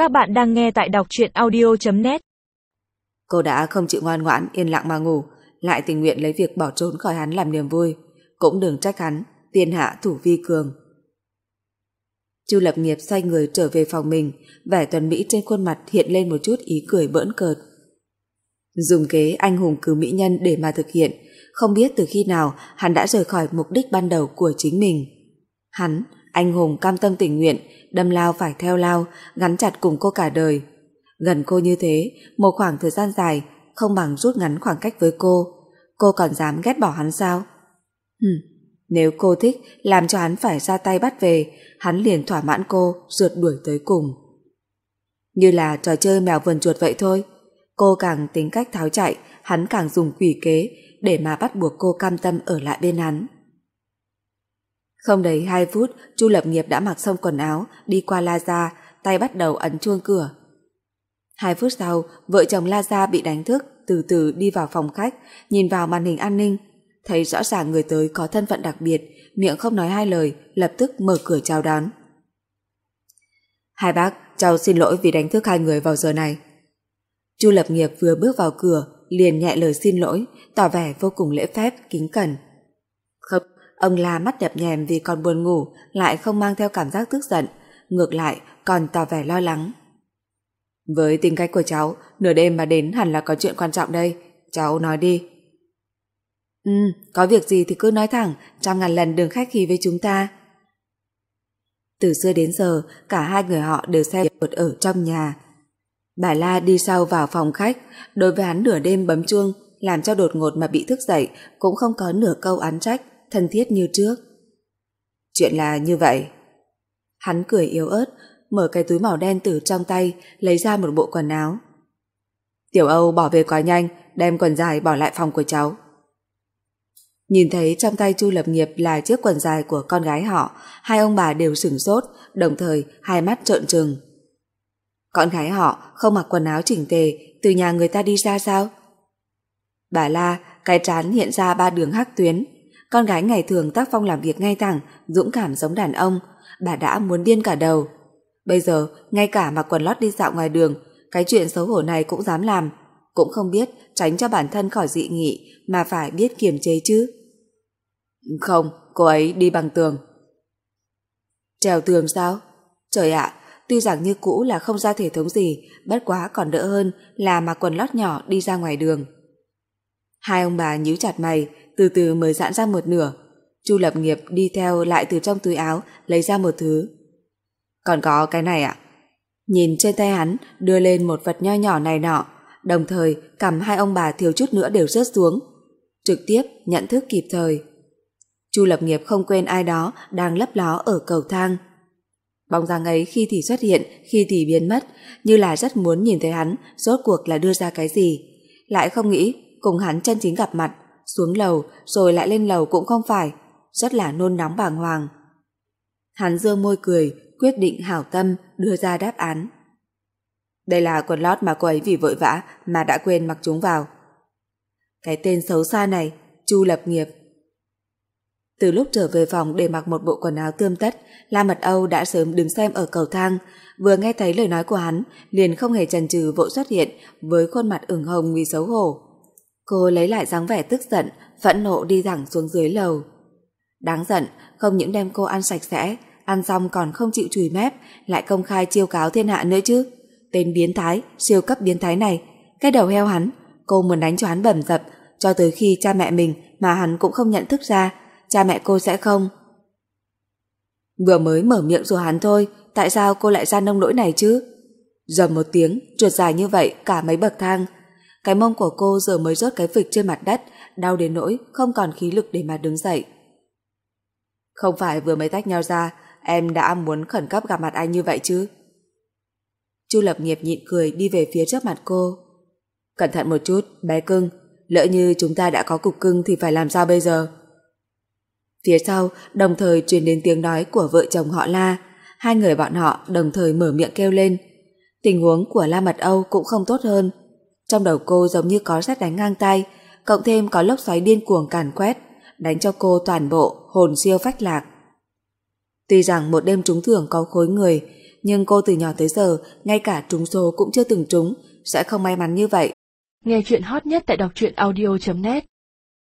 Các bạn đang nghe tại đọc truyện audio.net. Cô đã không chịu ngoan ngoãn yên lặng mà ngủ, lại tình nguyện lấy việc bỏ trốn khỏi hắn làm niềm vui. Cũng đừng trách hắn, tiên hạ thủ vi cường. Chu Lập Nghiệp xoay người trở về phòng mình, vẻ tuấn mỹ trên khuôn mặt hiện lên một chút ý cười bỡn cợt. Dùng kế anh hùng cứu mỹ nhân để mà thực hiện, không biết từ khi nào hắn đã rời khỏi mục đích ban đầu của chính mình. Hắn, anh hùng cam tâm tình nguyện, đâm lao phải theo lao, gắn chặt cùng cô cả đời. Gần cô như thế, một khoảng thời gian dài, không bằng rút ngắn khoảng cách với cô còn dám ghét bỏ hắn sao? Nếu cô thích làm cho hắn phải ra tay bắt về, hắn liền thỏa mãn cô, rượt đuổi tới cùng. Như là trò chơi mèo vờn chuột vậy thôi. Cô càng tính cách tháo chạy, hắn càng dùng quỷ kế để mà bắt buộc cô cam tâm ở lại bên hắn. Không đầy 2 phút, Chu Lập Nghiệp đã mặc xong quần áo, đi qua La Gia, tay bắt đầu ấn chuông cửa. 2 phút sau, vợ chồng La Gia bị đánh thức, từ từ đi vào phòng khách, nhìn vào màn hình an ninh, thấy rõ ràng người tới có thân phận đặc biệt, miệng không nói hai lời, lập tức mở cửa chào đón. Hai bác, cháu xin lỗi vì đánh thức hai người vào giờ này. Chu Lập Nghiệp vừa bước vào cửa, liền nhẹ lời xin lỗi, tỏ vẻ vô cùng lễ phép, kính cẩn. Không, ông La mắt nhập nhèm vì còn buồn ngủ, lại không mang theo cảm giác tức giận, ngược lại còn tỏ vẻ lo lắng. Với tính cách của cháu, nửa đêm mà đến hẳn là có chuyện quan trọng đây, cháu nói đi. Có việc gì thì cứ nói thẳng, 100.000 lần đừng khách khí với chúng ta. Từ xưa đến giờ, cả hai người họ đều xem việc ở trong nhà. Bà La đi sau vào phòng khách, đối với hắn nửa đêm bấm chuông, làm cho đột ngột mà bị thức dậy, cũng không có nửa câu oán trách, thân thiết như trước. Chuyện là như vậy. Hắn cười yếu ớt, mở cái túi màu đen từ trong tay, lấy ra một bộ quần áo. Tiểu Âu bỏ về quá nhanh, đem quần dài bỏ lại phòng của cháu. Nhìn thấy trong tay Chu Lập Nghiệp là chiếc quần dài của con gái họ, hai ông bà đều sửng sốt, đồng thời hai mắt trợn trừng. Con gái họ không mặc quần áo chỉnh tề từ nhà người ta đi ra sao? Bà La, cái trán hiện ra 3 đường hắc tuyến. Con gái ngày thường tác phong làm việc ngay thẳng, dũng cảm giống đàn ông, bà đã muốn điên cả đầu. Bây giờ ngay cả mặc quần lót đi dạo ngoài đường, cái chuyện xấu hổ này cũng dám làm, cũng không biết tránh cho bản thân khỏi dị nghị mà phải biết kiềm chế chứ. Không, cô ấy đi bằng tường. Trèo tường sao? Trời ạ, tuy rằng như cũ là không ra thể thống gì, bất quá còn đỡ hơn là mặc quần lót nhỏ đi ra ngoài đường. Hai ông bà nhíu chặt mày, từ từ mới giãn ra một nửa. Chu Lập Nghiệp đi theo lại từ trong túi áo lấy ra một thứ. Còn có cái này ạ. Nhìn trên tay hắn đưa lên một vật nho nhỏ này nọ, đồng thời cằm hai ông bà thiếu chút nữa đều rớt xuống. Trực tiếp nhận thức kịp thời. Chu Lập Nghiệp không quên ai đó đang lấp ló ở cầu thang. Bóng dáng ấy khi thì xuất hiện, khi thì biến mất, như là rất muốn nhìn thấy hắn rốt cuộc là đưa ra cái gì. Lại không nghĩ cùng hắn chân chính gặp mặt, xuống lầu rồi lại lên lầu cũng không phải, rất là nôn nóng bàng hoàng. Hắn dương môi cười, quyết định hảo tâm đưa ra đáp án. Đây là quần lót mà cô ấy vì vội vã mà đã quên mặc chúng vào. Cái tên xấu xa này, Chu Lập Nghiệp. Từ lúc trở về phòng để mặc một bộ quần áo tươm tất, La Mật Âu đã sớm đứng xem ở cầu thang, vừa nghe thấy lời nói của hắn, liền không hề chần chừ vội xuất hiện với khuôn mặt ửng hồng vì xấu hổ. Cô lấy lại dáng vẻ tức giận, phẫn nộ đi thẳng xuống dưới lầu. Đáng giận, không những đem cô ăn sạch sẽ, ăn xong còn không chịu chùi mép, lại công khai chiêu cáo thiên hạ nữa chứ. Tên biến thái, siêu cấp biến thái này, cái đầu heo hắn, cô muốn đánh cho hắn bầm dập, cho tới khi cha mẹ mình mà hắn cũng không nhận thức ra, cha mẹ cô sẽ không. Vừa mới mở miệng rồi hắn thôi, tại sao cô lại ra nông nỗi này chứ? Rầm một tiếng, trượt dài như vậy cả mấy bậc thang. Cái mông của cô giờ mới rớt cái phịch trên mặt đất, đau đến nỗi không còn khí lực để mà đứng dậy. Không phải vừa mới tách nhau ra, em đã muốn khẩn cấp gặp mặt anh như vậy chứ? Chu Lập Nghiệp nhịn cười đi về phía trước mặt cô. Cẩn thận một chút, bé cưng, lỡ như chúng ta đã có cục cưng thì phải làm sao bây giờ? Phía sau đồng thời truyền đến tiếng nói của vợ chồng họ La, hai người bọn họ đồng thời mở miệng kêu lên. Tình huống của La Mật Âu cũng không tốt hơn. Trong đầu cô giống như có sét đánh ngang tai, cộng thêm có lốc xoáy điên cuồng càn quét, đánh cho cô toàn bộ hồn siêu phách lạc. Tuy rằng một đêm trúng thưởng có khối người, nhưng cô từ nhỏ tới giờ ngay cả trúng số cũng chưa từng trúng, sẽ không may mắn như vậy. Nghe chuyện hot nhất tại đọc truyện audio.net